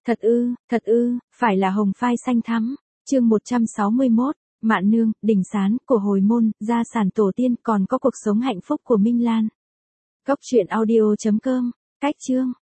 Thật ư, phải là hồng phai xanh thắm. Chương 161, Mạn Nương, Đình Sán, Cổ Hồi Môn, gia sản tổ tiên, còn có cuộc sống hạnh phúc của Minh Lan. Góc truyện audio.com, cách chương.